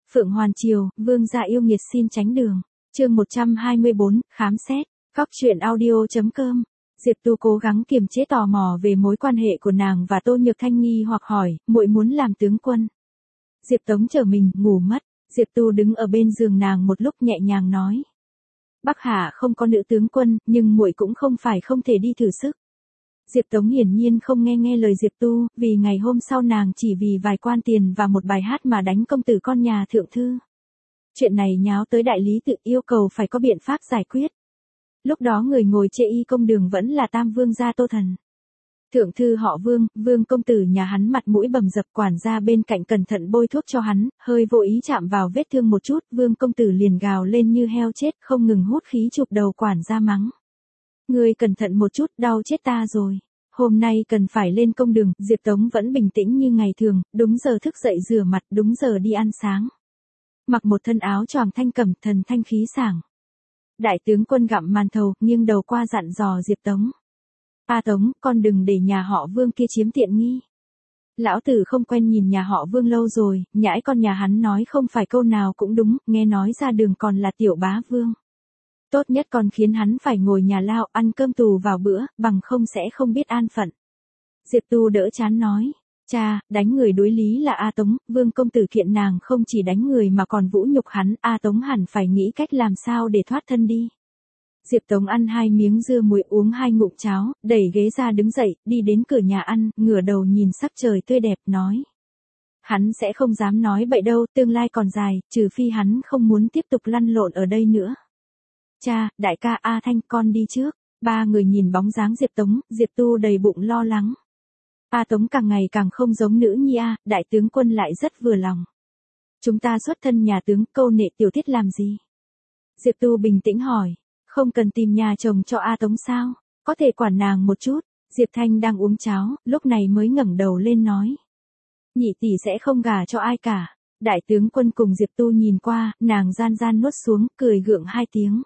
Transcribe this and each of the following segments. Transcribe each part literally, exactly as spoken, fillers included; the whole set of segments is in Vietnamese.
Phượng Hoàn Triều, vương gia yêu nghiệt xin tránh đường. Chương một trăm hai mươi bốn, khám xét. Cóc truyện audio chấm com. Diệp Tu cố gắng kiềm chế tò mò về mối quan hệ của nàng và Tô Nhược Thanh nghi hoặc hỏi, muội muốn làm tướng quân. Diệp Tống trở mình, ngủ mất. Diệp Tu đứng ở bên giường nàng một lúc nhẹ nhàng nói. Bắc Hạ không có nữ tướng quân, nhưng muội cũng không phải không thể đi thử sức. Diệp Tống hiển nhiên không nghe nghe lời Diệp Tu, vì ngày hôm sau nàng chỉ vì vài quan tiền và một bài hát mà đánh công tử con nhà thượng thư. Chuyện này nháo tới đại lý tự yêu cầu phải có biện pháp giải quyết. Lúc đó người ngồi chê y công đường vẫn là Tam Vương gia Tô Thần. Thượng thư họ Vương, Vương công tử nhà hắn mặt mũi bầm dập, quản gia bên cạnh cẩn thận bôi thuốc cho hắn, hơi vô ý chạm vào vết thương một chút, Vương công tử liền gào lên như heo chết, không ngừng hút khí chụp đầu quản gia mắng. Ngươi cẩn thận một chút, đau chết ta rồi. Hôm nay cần phải lên công đường, Diệp Tống vẫn bình tĩnh như ngày thường, đúng giờ thức dậy rửa mặt, đúng giờ đi ăn sáng. Mặc một thân áo choàng thanh cẩm, thần thanh khí sảng. Đại tướng quân gặm màn thầu, nghiêng đầu qua dặn dò Diệp Tống. A Tống, con đừng để nhà họ Vương kia chiếm tiện nghi. Lão tử không quen nhìn nhà họ Vương lâu rồi, nhãi con nhà hắn nói không phải câu nào cũng đúng, nghe nói ra đường còn là tiểu bá Vương. Tốt nhất còn khiến hắn phải ngồi nhà lao ăn cơm tù vào bữa, bằng không sẽ không biết an phận. Diệp Tu đỡ chán nói, cha, đánh người đối lý là A Tống, Vương công tử kiện nàng không chỉ đánh người mà còn vũ nhục hắn, A Tống hẳn phải nghĩ cách làm sao để thoát thân đi. Diệp Tống ăn hai miếng dưa muối uống hai ngụm cháo, đẩy ghế ra đứng dậy, đi đến cửa nhà ăn, ngửa đầu nhìn sắc trời tươi đẹp, nói. Hắn sẽ không dám nói bậy đâu, tương lai còn dài, trừ phi hắn không muốn tiếp tục lăn lộn ở đây nữa. Cha, đại ca A Thanh, con đi trước. Ba người nhìn bóng dáng Diệp Tống, Diệp Tu đầy bụng lo lắng. A Tống càng ngày càng không giống nữ nhi A, đại tướng quân lại rất vừa lòng. Chúng ta xuất thân nhà tướng, câu nệ tiểu tiết làm gì? Diệp Tu bình tĩnh hỏi, không cần tìm nhà chồng cho A Tống sao? Có thể quản nàng một chút. Diệp Thanh đang uống cháo, lúc này mới ngẩng đầu lên nói. Nhị tỷ sẽ không gả cho ai cả. Đại tướng quân cùng Diệp Tu nhìn qua, nàng gian gian nuốt xuống, cười gượng hai tiếng.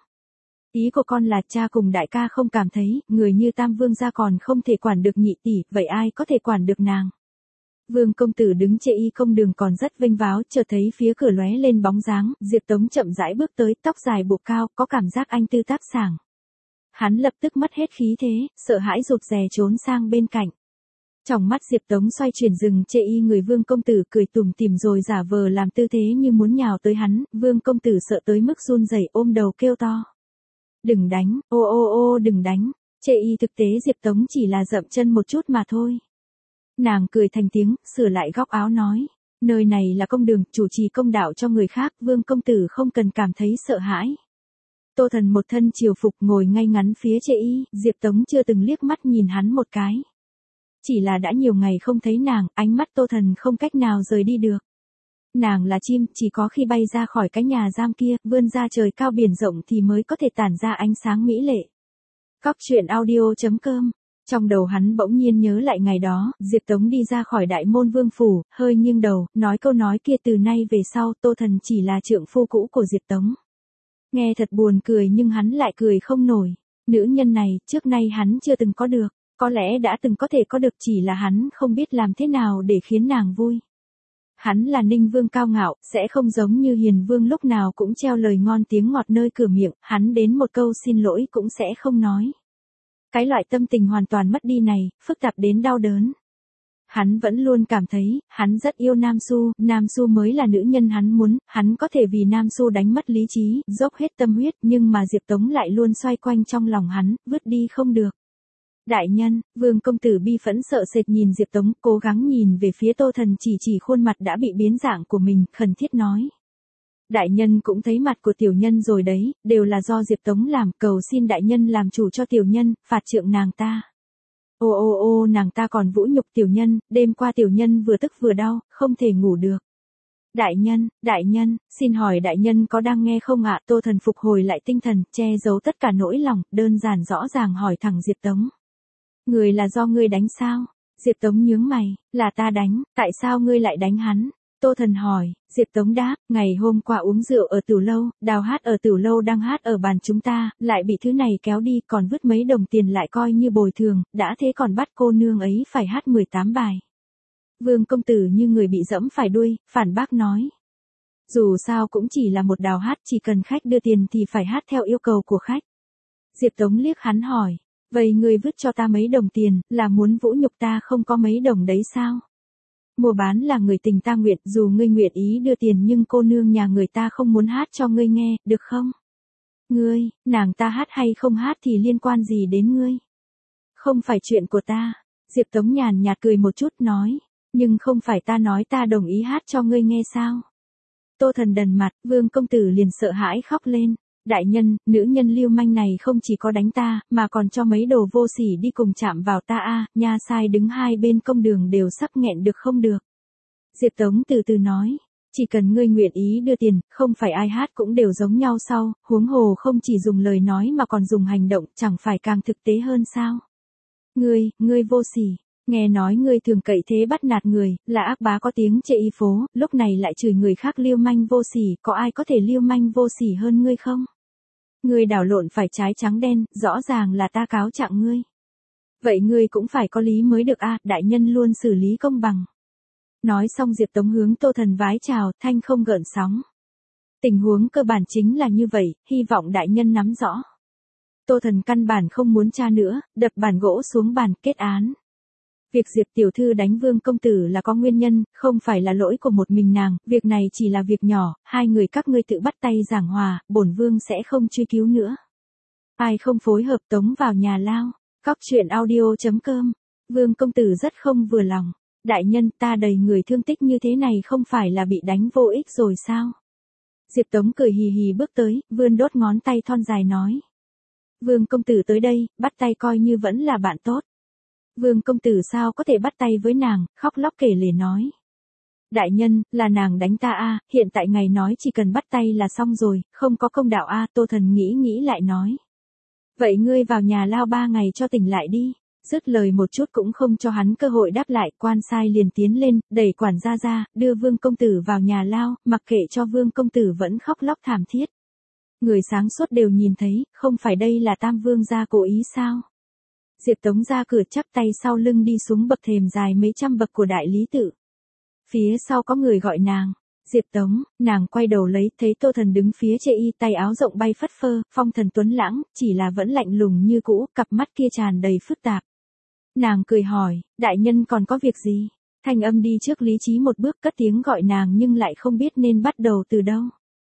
Ý của con là cha cùng đại ca không cảm thấy, người như Tam Vương gia còn không thể quản được nhị tỷ, vậy ai có thể quản được nàng? Vương công tử đứng chê y công đường còn rất vênh váo, chợt thấy phía cửa lóe lên bóng dáng, Diệp Tống chậm rãi bước tới, tóc dài buộc cao, có cảm giác anh tư tác sảng. Hắn lập tức mất hết khí thế, sợ hãi rụt rè trốn sang bên cạnh. Trong mắt Diệp Tống xoay chuyển dừng chê y người Vương công tử cười tủm tỉm rồi giả vờ làm tư thế như muốn nhào tới hắn, Vương công tử sợ tới mức run rẩy ôm đầu kêu to. Đừng đánh, ô ô ô đừng đánh, chê y thực tế Diệp Tống chỉ là dậm chân một chút mà thôi. Nàng cười thành tiếng, sửa lại góc áo nói, nơi này là công đường, chủ trì công đạo cho người khác, Vương công tử không cần cảm thấy sợ hãi. Tô Thần một thân triều phục ngồi ngay ngắn phía chê y, Diệp Tống chưa từng liếc mắt nhìn hắn một cái. Chỉ là đã nhiều ngày không thấy nàng, ánh mắt Tô Thần không cách nào rời đi được. Nàng là chim, chỉ có khi bay ra khỏi cái nhà giam kia, vươn ra trời cao biển rộng thì mới có thể tản ra ánh sáng mỹ lệ. Cóc truyện audio chấm com. Trong đầu hắn bỗng nhiên nhớ lại ngày đó, Diệp Tống đi ra khỏi đại môn vương phủ, hơi nghiêng đầu, nói câu nói kia từ nay về sau, Tô Thần chỉ là trượng phu cũ của Diệp Tống. Nghe thật buồn cười nhưng hắn lại cười không nổi. Nữ nhân này, trước nay hắn chưa từng có được, có lẽ đã từng có thể có được chỉ là hắn không biết làm thế nào để khiến nàng vui. Hắn là Ninh Vương cao ngạo, sẽ không giống như Hiền Vương lúc nào cũng treo lời ngon tiếng ngọt nơi cửa miệng, hắn đến một câu xin lỗi cũng sẽ không nói. Cái loại tâm tình hoàn toàn mất đi này, phức tạp đến đau đớn. Hắn vẫn luôn cảm thấy, hắn rất yêu Nam Xu, Nam Xu mới là nữ nhân hắn muốn, hắn có thể vì Nam Xu đánh mất lý trí, dốc hết tâm huyết, nhưng mà Diệp Tống lại luôn xoay quanh trong lòng hắn, vứt đi không được. Đại nhân, Vương công tử bi phẫn sợ sệt nhìn Diệp Tống, cố gắng nhìn về phía Tô Thần chỉ chỉ khuôn mặt đã bị biến dạng của mình, khẩn thiết nói. Đại nhân cũng thấy mặt của tiểu nhân rồi đấy, đều là do Diệp Tống làm, cầu xin đại nhân làm chủ cho tiểu nhân, phạt trượng nàng ta. Ô ô ô nàng ta còn vũ nhục tiểu nhân, đêm qua tiểu nhân vừa tức vừa đau, không thể ngủ được. Đại nhân, đại nhân, xin hỏi đại nhân có đang nghe không ạ? Tô Thần phục hồi lại tinh thần, che giấu tất cả nỗi lòng, đơn giản rõ ràng hỏi thẳng Diệp Tống. Người là do ngươi đánh sao? Diệp Tống nhướng mày, là ta đánh, tại sao ngươi lại đánh hắn? Tô Thần hỏi, Diệp Tống đáp, ngày hôm qua uống rượu ở tửu lâu, Đào hát ở tửu lâu đang hát ở bàn chúng ta, lại bị thứ này kéo đi, còn vứt mấy đồng tiền lại coi như bồi thường, đã thế còn bắt cô nương ấy phải hát mười tám bài. Vương công tử như người bị dẫm phải đuôi, phản bác nói. Dù sao cũng chỉ là một đào hát, chỉ cần khách đưa tiền thì phải hát theo yêu cầu của khách. Diệp Tống liếc hắn hỏi, vậy ngươi vứt cho ta mấy đồng tiền, là muốn vũ nhục ta không có mấy đồng đấy sao? Mua bán là người tình ta nguyện, dù ngươi nguyện ý đưa tiền nhưng cô nương nhà người ta không muốn hát cho ngươi nghe, được không? Ngươi, nàng ta hát hay không hát thì liên quan gì đến ngươi? Không phải chuyện của ta. Diệp Tống nhàn nhạt cười một chút nói, nhưng không phải ta nói ta đồng ý hát cho ngươi nghe sao? Tô Thần đần mặt, Vương công tử liền sợ hãi khóc lên. Đại nhân, nữ nhân lưu manh này không chỉ có đánh ta, mà còn cho mấy đồ vô sỉ đi cùng chạm vào ta a, nha sai đứng hai bên công đường đều sắp nghẹn được không được. Diệp Tống từ từ nói, chỉ cần ngươi nguyện ý đưa tiền, không phải ai hát cũng đều giống nhau sau, huống hồ không chỉ dùng lời nói mà còn dùng hành động, chẳng phải càng thực tế hơn sao? Ngươi, ngươi vô sỉ, nghe nói ngươi thường cậy thế bắt nạt người, là ác bá có tiếng chê y phố, lúc này lại chửi người khác lưu manh vô sỉ, có ai có thể lưu manh vô sỉ hơn ngươi không? Ngươi đảo lộn phải trái trắng đen, rõ ràng là ta cáo trạng ngươi. Vậy ngươi cũng phải có lý mới được a, đại nhân luôn xử lý công bằng. Nói xong Diệp Tống hướng Tô Thần vái chào, thanh không gợn sóng. Tình huống cơ bản chính là như vậy, hy vọng đại nhân nắm rõ. Tô Thần căn bản không muốn tra nữa, đập bàn gỗ xuống bàn, kết án. Việc Diệp tiểu thư đánh Vương công tử là có nguyên nhân, không phải là lỗi của một mình nàng, việc này chỉ là việc nhỏ, hai người các ngươi tự bắt tay giảng hòa, bổn vương sẽ không truy cứu nữa. Ai không phối hợp tống vào nhà lao. Cóc truyện audio chấm com. Vương công tử rất không vừa lòng. Đại nhân, ta đầy người thương tích như thế này không phải là bị đánh vô ích rồi sao? Diệp Tống cười hì hì bước tới, vươn đốt ngón tay thon dài nói. Vương công tử tới đây, bắt tay coi như vẫn là bạn tốt. Vương công tử sao có thể bắt tay với nàng, khóc lóc kể lể nói. Đại nhân, là nàng đánh ta a, hiện tại ngài nói chỉ cần bắt tay là xong rồi, không có công đạo a, Tô Thần nghĩ nghĩ lại nói. Vậy ngươi vào nhà lao ba ngày cho tỉnh lại đi. Dứt lời một chút cũng không cho hắn cơ hội đáp lại, quan sai liền tiến lên, đẩy quản gia ra, đưa Vương công tử vào nhà lao, mặc kệ cho Vương công tử vẫn khóc lóc thảm thiết. Người sáng suốt đều nhìn thấy, không phải đây là Tam Vương gia cố ý sao? Diệp Tống ra cửa chắp tay sau lưng đi xuống bậc thềm dài mấy trăm bậc của đại lý tự. Phía sau có người gọi nàng. Diệp Tống, nàng quay đầu lấy, thấy Tô Thần đứng phía chê y, tay áo rộng bay phất phơ, phong thần tuấn lãng, chỉ là vẫn lạnh lùng như cũ, cặp mắt kia tràn đầy phức tạp. Nàng cười hỏi, đại nhân còn có việc gì? Thanh âm đi trước lý trí một bước cất tiếng gọi nàng nhưng lại không biết nên bắt đầu từ đâu.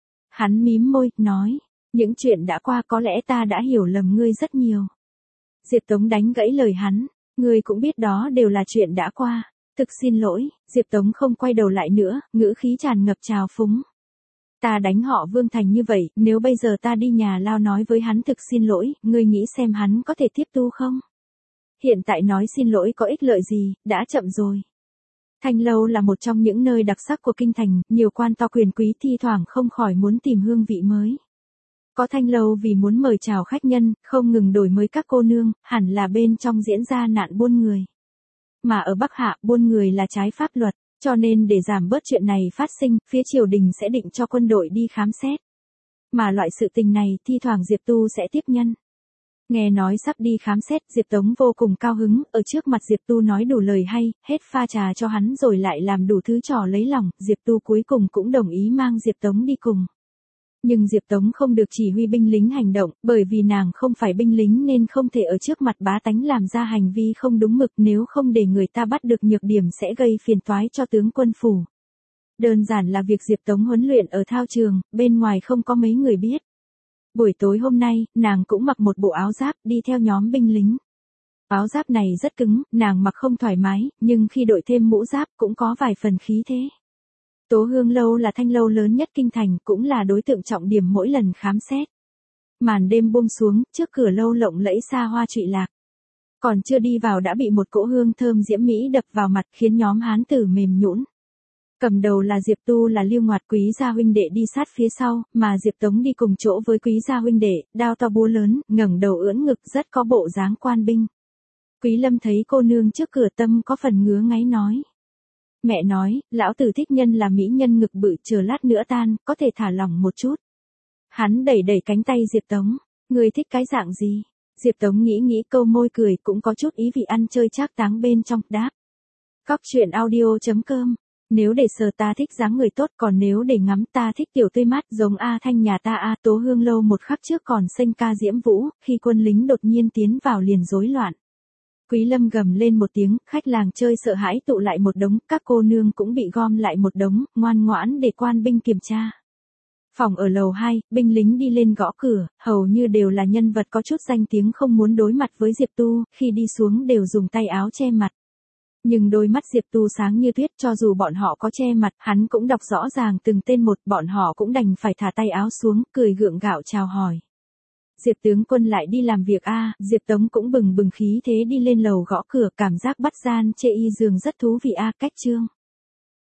Hắn mím môi, nói, những chuyện đã qua có lẽ ta đã hiểu lầm ngươi rất nhiều. Diệp Tống đánh gãy lời hắn, ngươi cũng biết đó đều là chuyện đã qua. Thực xin lỗi, Diệp Tống không quay đầu lại nữa, ngữ khí tràn ngập trào phúng. Ta đánh họ Vương Thành như vậy, nếu bây giờ ta đi nhà lao nói với hắn thực xin lỗi, ngươi nghĩ xem hắn có thể tiếp thu không? Hiện tại nói xin lỗi có ích lợi gì, đã chậm rồi. Thanh lâu là một trong những nơi đặc sắc của kinh thành, nhiều quan to quyền quý thi thoảng không khỏi muốn tìm hương vị mới. Có thanh lâu vì muốn mời chào khách nhân, không ngừng đổi mới các cô nương, hẳn là bên trong diễn ra nạn buôn người. Mà ở Bắc Hạ, buôn người là trái pháp luật, cho nên để giảm bớt chuyện này phát sinh, phía triều đình sẽ định cho quân đội đi khám xét. Mà loại sự tình này, thi thoảng Diệp Tu sẽ tiếp nhân. Nghe nói sắp đi khám xét, Diệp Tống vô cùng cao hứng, ở trước mặt Diệp Tu nói đủ lời hay, hết pha trà cho hắn rồi lại làm đủ thứ trò lấy lòng, Diệp Tu cuối cùng cũng đồng ý mang Diệp Tống đi cùng. Nhưng Diệp Tống không được chỉ huy binh lính hành động, bởi vì nàng không phải binh lính nên không thể ở trước mặt bá tánh làm ra hành vi không đúng mực, nếu không để người ta bắt được nhược điểm sẽ gây phiền toái cho tướng quân phủ. Đơn giản là việc Diệp Tống huấn luyện ở thao trường, bên ngoài không có mấy người biết. Buổi tối hôm nay, nàng cũng mặc một bộ áo giáp đi theo nhóm binh lính. Áo giáp này rất cứng, nàng mặc không thoải mái, nhưng khi đội thêm mũ giáp cũng có vài phần khí thế. Tố Hương Lâu là thanh lâu lớn nhất kinh thành, cũng là đối tượng trọng điểm mỗi lần khám xét. Màn đêm buông xuống, trước cửa lâu lộng lẫy xa hoa trụy lạc. Còn chưa đi vào đã bị một cỗ hương thơm diễm mỹ đập vào mặt khiến nhóm hán tử mềm nhũn. Cầm đầu là Diệp Tu là Lưu Ngoạt quý gia huynh đệ đi sát phía sau, mà Diệp Tống đi cùng chỗ với quý gia huynh đệ, đao to búa lớn, ngẩng đầu ưỡn ngực rất có bộ dáng quan binh. Quý Lâm thấy cô nương trước cửa tâm có phần ngứa ngáy nói. Mẹ nói, lão tử thích nhân là mỹ nhân ngực bự, chờ lát nữa tan, có thể thả lỏng một chút. Hắn đẩy đẩy cánh tay Diệp Tống, người thích cái dạng gì? Diệp Tống nghĩ nghĩ câu môi cười cũng có chút ý vị ăn chơi trác táng bên trong, đáp. Cóc truyện audio chấm com Nếu để sờ ta thích dáng người tốt, còn nếu để ngắm ta thích tiểu tươi mát giống A Thanh nhà ta A Tố Hương lâu một khắc trước còn xênh ca diễm vũ, khi quân lính đột nhiên tiến vào liền rối loạn. Quý Lâm gầm lên một tiếng, khách làng chơi sợ hãi tụ lại một đống, các cô nương cũng bị gom lại một đống, ngoan ngoãn để quan binh kiểm tra. Phòng ở lầu hai, binh lính đi lên gõ cửa, hầu như đều là nhân vật có chút danh tiếng không muốn đối mặt với Diệp Tu, khi đi xuống đều dùng tay áo che mặt. Nhưng đôi mắt Diệp Tu sáng như tuyết, cho dù bọn họ có che mặt, hắn cũng đọc rõ ràng từng tên một, bọn họ cũng đành phải thả tay áo xuống, cười gượng gạo chào hỏi. Diệp tướng quân lại đi làm việc a à, Diệp Tống cũng bừng bừng khí thế đi lên lầu gõ cửa, cảm giác bắt gian chê y giường rất thú vị a à, cách trương.